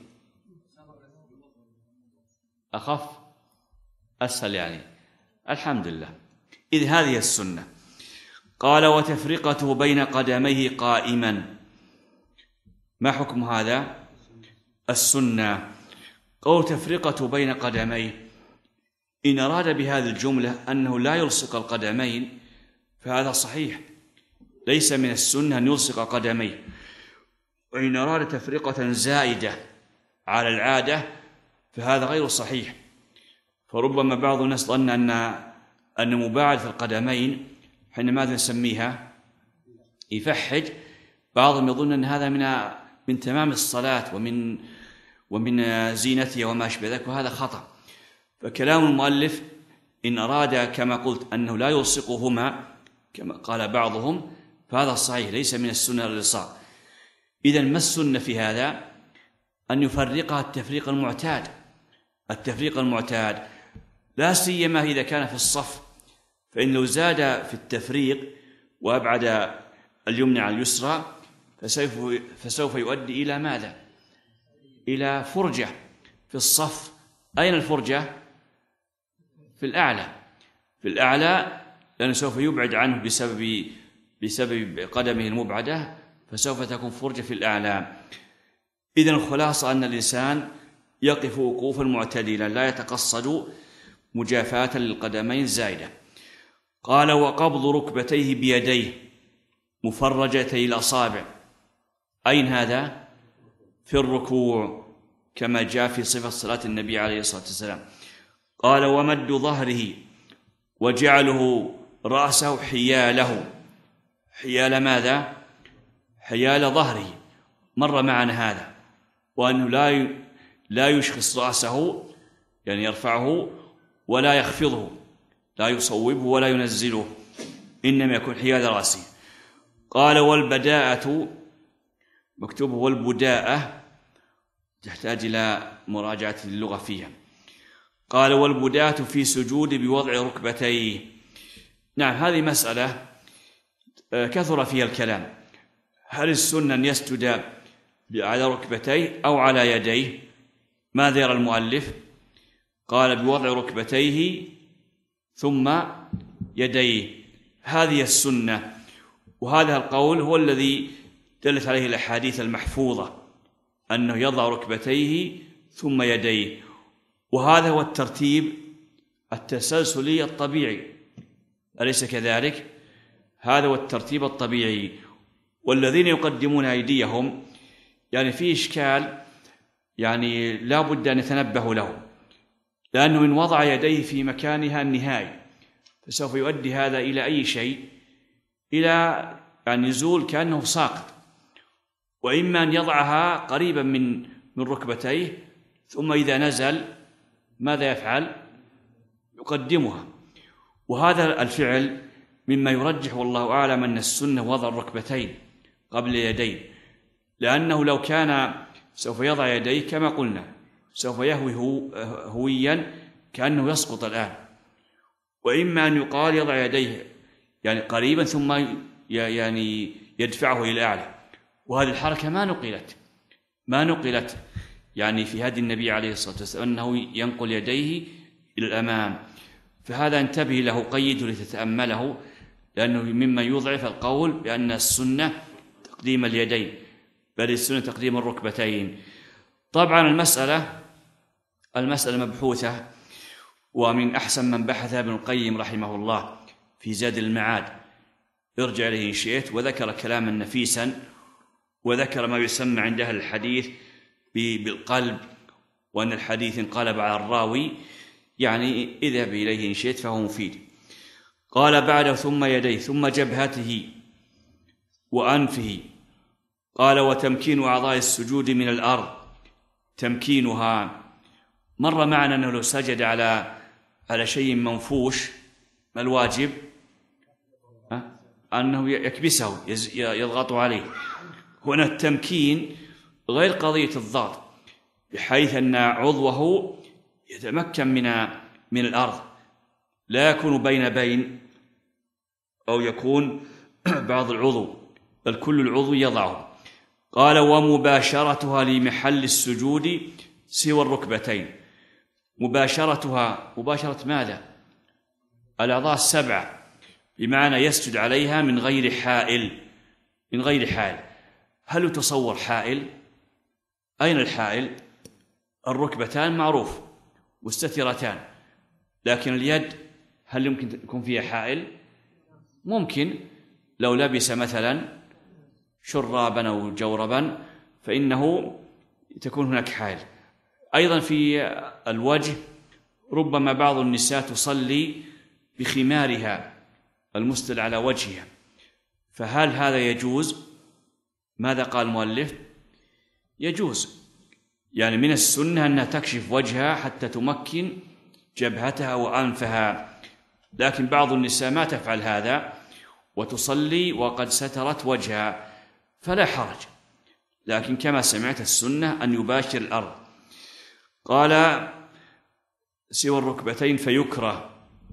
أخف أسهل يعني. الحمد لله. إذ هذه السنة. قال وتفرقته بين قدميه قائما. ما حكم هذا؟ السنة. قول تفرقته بين قدميه، إن أراد بهذه الجملة أنه لا يلصق القدمين فهذا صحيح، ليس من السنة أن يلصق قدميه. وإن أراد تفرقة زائدة على العادة فهذا غير صحيح. فربما بعض الناس ظن أن مباعدة القدمين حين ماذا نسميها؟ يفحج. بعضهم يظن أن هذا من تمام الصلاة ومن زينتها وما أشبه ذلك، وهذا خطأ. فكلام المؤلف إن أراد كما قلت أنه لا يلصقهما كما قال بعضهم فهذا صحيح، ليس من السنة الإلصاق. إذن ما السنة في هذا؟ أن يفرقها التفريق المعتاد. التفريق المعتاد لا سيما إذا كان في الصف، فإن لو زاد في التفريق وأبعد اليمنى عن اليسرى فسوف يؤدي إلى ماذا؟ إلى فرجة في الصف. أين الفرجة؟ في الأعلى. في الأعلى، لأنه سوف يبعد عنه بسبب قدمه المبعدة، فسوف تكون فرجة في الأعلى. إذن الخلاصة أن الإنسان يقف وقوفا معتدلا لا يتقصد مجافاة للقدمين زائدة. قال وقبض ركبتيه بيديه مفرجتي الأصابع. أين هذا؟ في الركوع كما جاء في صفة صلاة النبي عليه الصلاة والسلام. قال ومد ظهره وجعله رأسه حياله. حيال ماذا؟ حيال ظهره، مر معنا هذا، وأنه لا يشخص رأسه يعني يرفعه ولا يخفضه، لا يصوبه ولا ينزله، إنما يكون حيال رأسه. قال والبداءة، مكتوب والبداءة، تحتاج إلى مراجعة اللغة فيها. قال والبداءة في سجود بوضع ركبتيه. نعم، هذه مسألة كثر فيها الكلام. هل السنة أن يسجد على ركبتيه أو على يديه؟ ماذا يرى المؤلف؟ قال بوضع ركبتيه ثم يديه. هذه السنة، وهذا القول هو الذي دلت عليه الأحاديث المحفوظة أنه يضع ركبتيه ثم يديه، وهذا هو الترتيب التسلسلي الطبيعي، أليس كذلك؟ هذا هو الترتيب الطبيعي. والذين يقدمون أيديهم يعني في إشكال، يعني لا بد أن يتنبهوا له، لأنه إن وضع يديه في مكانها النهائي فسوف يؤدي هذا إلى أي شيء؟ إلى يعني نزول كأنه ساقط. وإما أن يضعها قريبا من ركبتيه، ثم إذا نزل ماذا يفعل؟ يقدمها. وهذا الفعل مما يرجح والله أعلم أن السنة وضع الركبتين قبل اليدين، لأنه لو كان سوف يضع يديه كما قلنا سوف يهوي هويا كأنه يسقط الآن. وإما أن يقال يضع يديه يعني قريبا ثم يعني يدفعه إلى الأعلى، وهذه الحركة ما نقلت يعني في هدي النبي عليه الصلاة والسلام أنه ينقل يديه إلى الأمام. فهذا انتبه له، قيده لتتأمله، لأنه مما يضعف القول بأن السنة تقديم اليدين، بل السنة تقديم الركبتين. طبعا المسألة مبحوثة، ومن أحسن من بحث ابن القيم رحمه الله في زاد المعاد، ارجع إليه إن شئت، وذكر كلاما نفيسا، وذكر ما يسمى عند أهل الحديث بالقلب، وأن الحديث انقلب على الراوي، يعني اذهب إليه إن شئت فهو مفيد. قال بعده ثم يديه ثم جبهته وأنفه. قال وتمكين أعضاء السجود من الأرض. تمكينها مر معنا أنه لو سجد على شيء منفوش ما الواجب؟ أنه يكبسه يضغط عليه. هنا التمكين غير قضية الضغط، بحيث أن عضوه يتمكن من الأرض، لا يكون بين أو يكون بعض العضو، بل كل العضو يضعه. قال ومباشرتها لمحل السجود سوى الركبتين. مباشرة ماذا؟ الأعضاء السبعة، بمعنى يسجد عليها من غير حائل. هل يتصور حائل؟ أين الحائل؟ الركبتان معروف مستترتان، لكن اليد هل يمكن يكون فيها حائل؟ ممكن، لو لبس مثلا شرابا أو جوربا فإنه تكون هناك حائل. أيضا في الوجه ربما بعض النساء تصلي بخمارها المستل على وجهها، فهل هذا يجوز؟ ماذا قال المؤلف؟ يجوز، يعني من السنة أنها تكشف وجهها حتى تمكن جبهتها وأنفها، لكن بعض النساء ما تفعل هذا وتصلي وقد سترت وجهها، فلا حرج، لكن كما سمعت السنة أن يباشر الأرض. قال سوى الركبتين فيكره.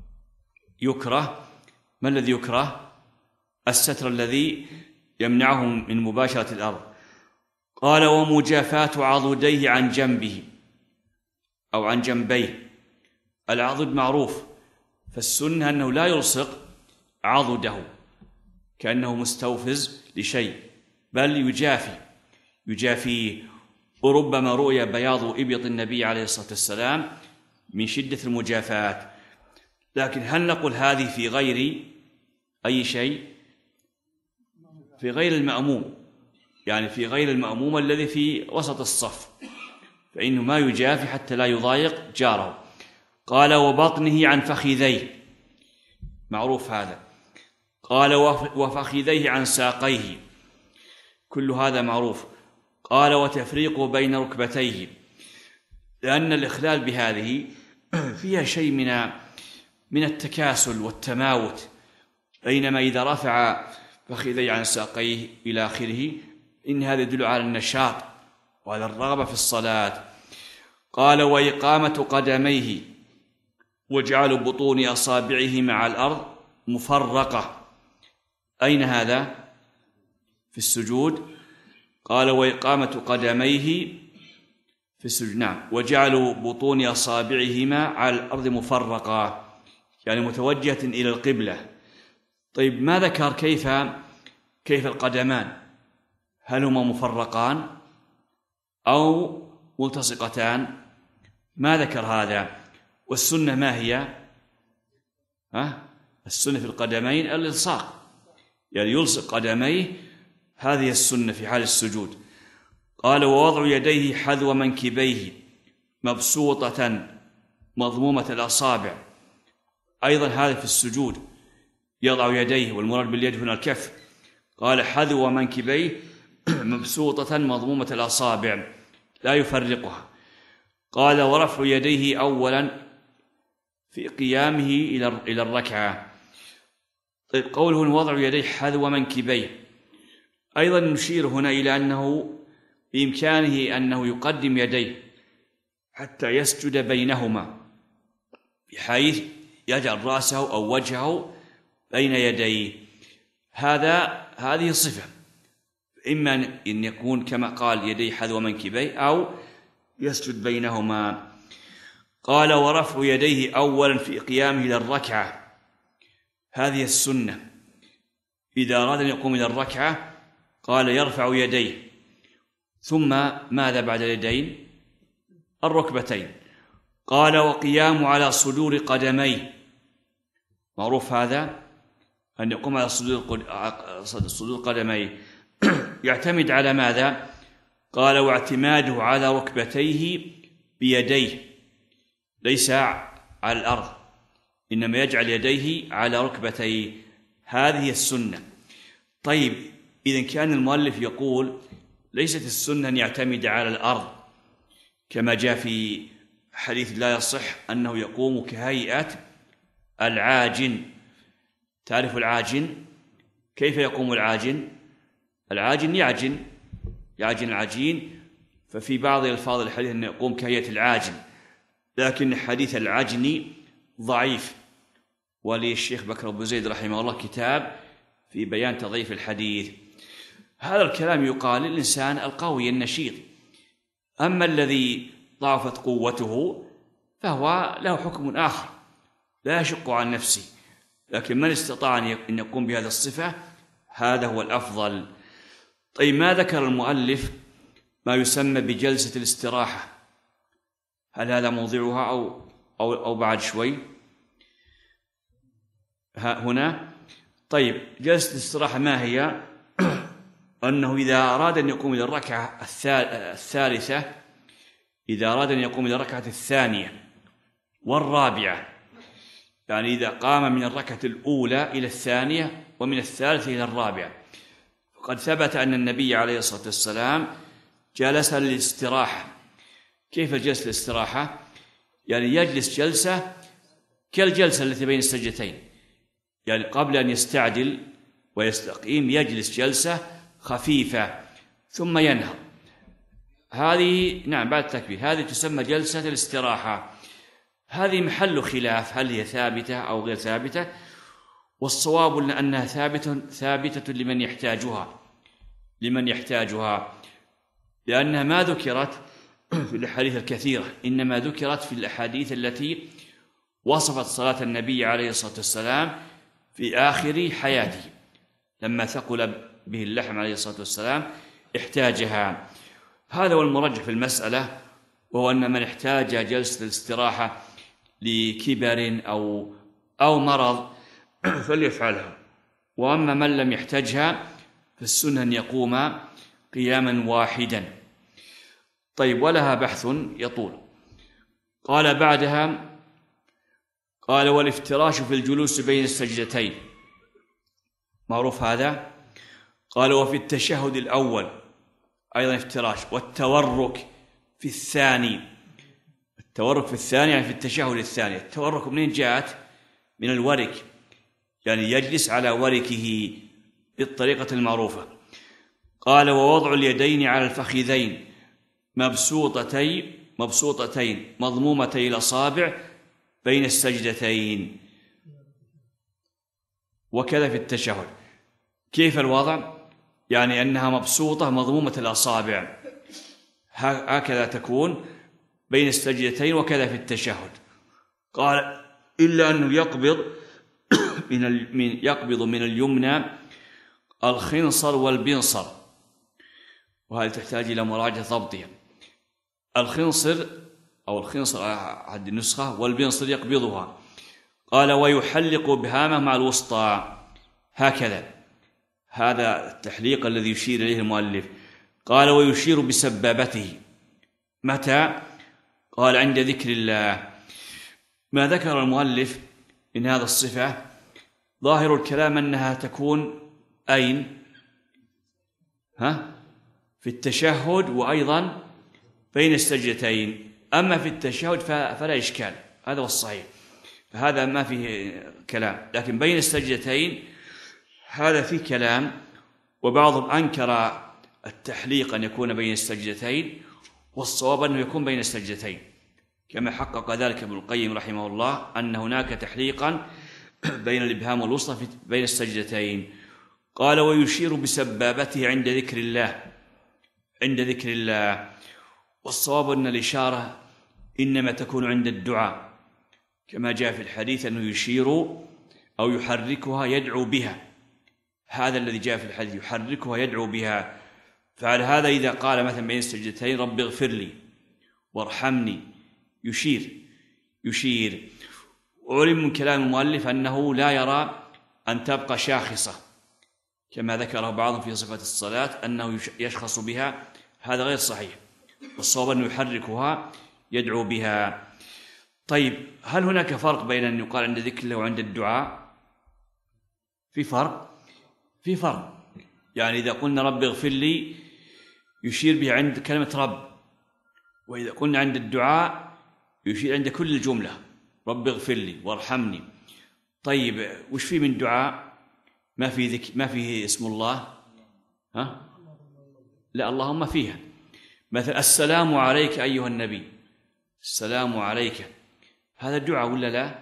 ما الذي يكره؟ الستر الذي يمنعهم من مباشرة الأرض. قال ومجافاة عضديه عن جنبه أو عن جنبيه. العضد معروف، فالسنة أنه لا يلصق عضده كأنه مستوفز لشيء، بل يجافيه. وربما رؤي بياض إبط النبي عليه الصلاة والسلام من شدة المجافاة. لكن هل نقول هذه في غير أي شيء؟ في غير المأموم، يعني في غير المأموم الذي في وسط الصف، فإنه ما يجافي حتى لا يضايق جاره. قال وبطنه عن فخذيه، معروف هذا. قال وفخذيه عن ساقيه، كل هذا معروف. قال وتفريقه بين ركبتيه، لأن الإخلال بهذه فيها شيء من التكاسل والتماوت، بينما إذا رفع فخذيه عن ساقيه إلى آخره إن هذا يدل على النشاط وعلى الرغبة في الصلاة. قال وإقامة قدميه وجعل بطون أصابعه مع الأرض مفرقة. أين هذا؟ في السجود. قال وإقامة قدميه في السجود، نعم، وجعل بطون أصابعهما على الأرض مفرقة، يعني متوجهة إلى القبلة. طيب ما ذكر كيف القدمان؟ هل هما مفرقان أو ملتصقتان؟ ما ذكر هذا. والسنة ما هي؟ السنة في القدمين الإلصاق، يعني يلصق قدميه، هذه السنة في حال السجود. قال ووضع يديه حذو منكبيه مبسوطة مضمومة الأصابع، أيضا هذا في السجود يضع يديه، والمراد باليد هنا الكف. قال حذو منكبيه مبسوطة مضمومة الأصابع لا يفرقها. قال ورفع يديه أولا في قيامه إلى الركعة. طيب قوله وضع يديه حذو منكبيه، أيضا نشير هنا إلى أنه بإمكانه أنه يقدم يديه حتى يسجد بينهما، بحيث يجعل رأسه أو وجهه بين يديه. هذه صفة، إما أن يكون كما قال يديه حذو منكبيه أو يسجد بينهما. قال ورفع يديه أولا في قيامه إلى الركعة، هذه السنة. إذا أراد أن يقوم إلى الركعة قال يرفع يديه، ثم ماذا بعد اليدين؟ الركبتين. قال وقيام على صدور قدميه، معروف هذا أن يقوم على صدور قدميه. يعتمد على ماذا؟ قال واعتماده على ركبتيه بيديه، ليس على الأرض، إنما يجعل يديه على ركبتيه، هذه السنة. طيب إذن كان المؤلف يقول ليست السنة أن يعتمد على الأرض، كما جاء في حديث لا يصح أنه يقوم كهيئة العاجن. تعرف العاجن؟ كيف يقوم العاجن؟ العاجن يعجن العجين، ففي بعض الفاظ الحديث أنه يقوم كهيئة العاجن، لكن حديث العجن ضعيف. وللشيخ بكر أبو زيد رحمه الله كتاب في بيان تضعيف الحديث. هذا الكلام يقال للإنسان القوي النشيط. أما الذي ضعفت قوته فهو له حكم آخر لا يشق عن نفسه، لكن من استطاع أن يقوم بهذه الصفة هذا هو الأفضل. طيب، ما ذكر المؤلف ما يسمى بجلسة الاستراحة، هل هذا موضعها أو بعد شوي هنا؟ طيب، جلسة الاستراحة ما هي؟ أنه إذا أراد أن يقوم إلى الركعة الثالثة، إذا أراد أن يقوم إلى الركعة الثانية والرابعة، يعني إذا قام من الركعة الأولى إلى الثانية ومن الثالثة إلى الرابعة، فقد ثبت أن النبي عليه الصلاة والسلام جلس للاستراحة. كيف جلس للاستراحة؟ يعني يجلس جلسة كالجلسة التي بين السجدتين، يعني قبل أن يستعدل ويستقيم يجلس جلسة خفيفة ثم ينهض. هذه بعد التكبير، هذه تسمى جلسة الاستراحة. هذه محل خلاف هل هي ثابتة أو غير ثابتة، والصواب أنها ثابتة لمن يحتاجها، لأنها ما ذكرت في الأحاديث الكثيرة، إنما ذكرت في الأحاديث التي وصفت صلاة النبي عليه الصلاة والسلام في آخر حياته لما ثقل به اللحم عليه الصلاة والسلام احتاجها. هذا هو المرجح في المسألة، وهو أن من احتاج جلسة الاستراحة لكبر أو مرض فليفعلها، وأما من لم يحتاجها فالسنة أن يقوم قياما واحدا. طيب، ولها بحث يطول. قال بعدها، قال والافتراش في الجلوس بين السجدتين، معروف هذا. قال وفي التشهد الأول أيضا افتراش، والتورك في الثاني. التورك في الثاني يعني في التشهد الثاني. التورك منين جاءت؟ من الورك، يعني يجلس على وركه بالطريقة المعروفة. قال ووضع اليدين على الفخذين مبسوطتين مضمومتي الأصابع بين السجدتين، وكذا في التشهد. كيف الوضع؟ يعني أنها مبسوطة مضمومة الأصابع، هكذا تكون بين السجدتين، وكذا في التشهد. قال إلا أنه يقبض من اليمنى الخنصر والبنصر، وهذه تحتاج إلى مراجعة ضبطها. الخنصر عند النسخة، والبنصر يقبضها. قال ويحلق بهامه مع الوسطى، هكذا. هذا التحليق الذي يشير إليه المؤلف. قال ويشير بسبابته، متى؟ قال عند ذكر الله. ما ذكر المؤلف إن هذا الصفة ظاهر الكلام أنها تكون أين؟ في التشهد، وأيضا بين السجدتين. أما في التشهد فلا إشكال، هذا هو الصحيح، فهذا ما فيه كلام. لكن بين السجدتين هذا فيه كلام، وبعضهم أنكر التحليق أن يكون بين السجدتين، والصواب أنه يكون بين السجدتين، كما حقق ذلك ابن القيم رحمه الله أن هناك تحليقا بين الإبهام والوسطى بين السجدتين. قال ويشير بسبابته عند ذكر الله، والصواب أن الإشارة إنما تكون عند الدعاء، كما جاء في الحديث أنه يشير أو يحركها يدعو بها. هذا الذي جاء في الحديث، يحركها يدعو بها. فعلى هذا إذا قال مثلا بين السجدتين رب اغفر لي وارحمني، يشير. وعلم من كلام المؤلف أنه لا يرى أن تبقى شاخصة، كما ذكره بعضهم في صفة الصلاة أنه يشخص بها، هذا غير صحيح، والصواب أنه يحركها يدعو بها. طيب، هل هناك فرق بين أن يقال عند ذكر الله وعند الدعاء؟ في فرق. يعني إذا قلنا رب اغفر لي يشير به عند كلمة رب، وإذا قلنا عند الدعاء يشير عند كل الجملة، رب اغفر لي وارحمني. طيب، وش فيه من دعاء؟ ما فيه اسم الله؟ لا، اللهم فيها. مثل السلام عليك أيها النبي، السلام عليك، هذا دعاء ولا لا؟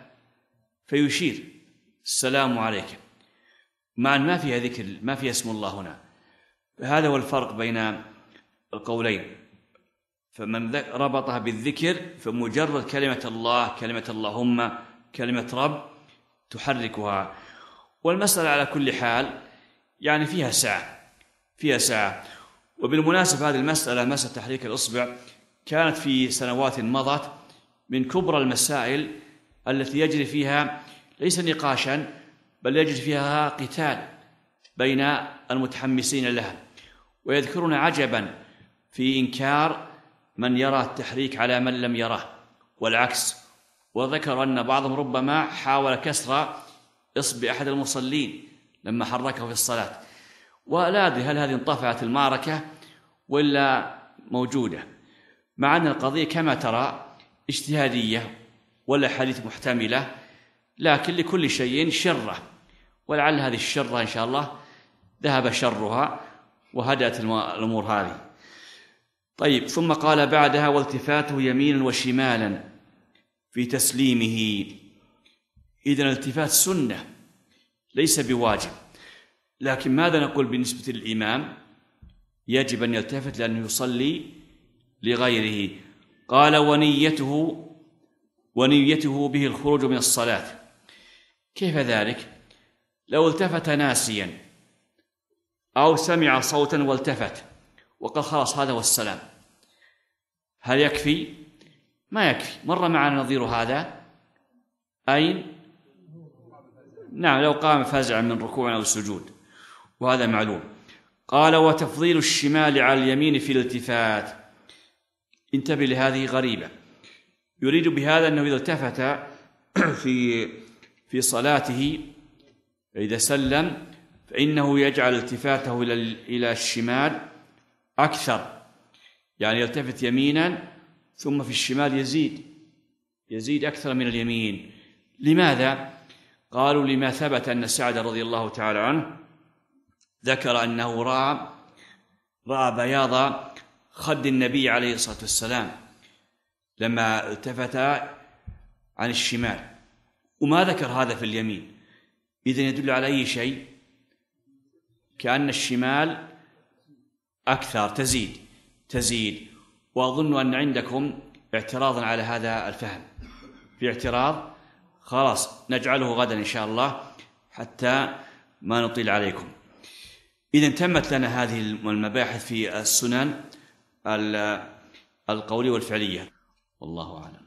فيشير السلام عليك، مع ما فيها ذكر، ما فيها اسم الله هنا. هذا هو الفرق بين القولين. فمن ربطها بالذكر فمجرد كلمة الله، كلمة اللهم، كلمة رب تحركها. والمسألة على كل حال يعني فيها ساعة. وبالمناسبة هذه المسألة، مسألة تحريك الإصبع، كانت في سنوات مضت من كبرى المسائل التي يجري فيها ليس نقاشا بل يجري فيها قتال بين المتحمسين لها، ويذكرون عجبا في إنكار من يرى التحريك على من لم يره والعكس. وذكر أن بعضهم ربما حاول كسر إصبع أحد المصلين لما حركه في الصلاة. ولا أدري هل هذه انطفأت المعركة ولا موجودة، مع أن القضية كما ترى اجتهادية ولا حديث محتملة، لكن لكل شيء شرة، ولعل هذه الشرة إن شاء الله ذهب شرها وهدأت الأمور هذه. طيب، ثم قال بعدها: والتفاته يمينا وشمالا في تسليمه. إذن الالتفات سنة ليس بواجب، لكن ماذا نقول بالنسبة للإمام؟ يجب أن يلتفت لأنه يصلي لغيره. قال: ونيته به الخروج من الصلاة. كيف ذلك؟ لو التفت ناسيا أو سمع صوتا والتفت وقال خلاص هذا والسلام، هل يكفي؟ ما يكفي. مر معنا نظير هذا أين؟ نعم، لو قام فزعا من ركوع أو سجود، وهذا معلوم. قال: وتفضيل الشمال على اليمين في الالتفات. انتبه لهذه غريبة. يريد بهذا أنه إذا التفت في صلاته إذا سلم فإنه يجعل التفاته إلى الشمال أكثر، يعني يلتفت يمينا ثم في الشمال يزيد أكثر من اليمين. لماذا؟ قالوا: لما ثبت أن سعد رضي الله تعالى عنه ذكر أنه رأى بياض خد النبي عليه الصلاة والسلام لما التفت عن الشمال، وما ذكر هذا في اليمين. إذن يدل على أي شيء؟ كأن الشمال أكثر، تزيد. وأظن أن عندكم اعتراضا على هذا الفهم. في اعتراض؟ خلاص نجعله غدا إن شاء الله حتى ما نطيل عليكم. إذن تمت لنا هذه المباحث في السنن القولية والفعلية، والله أعلم.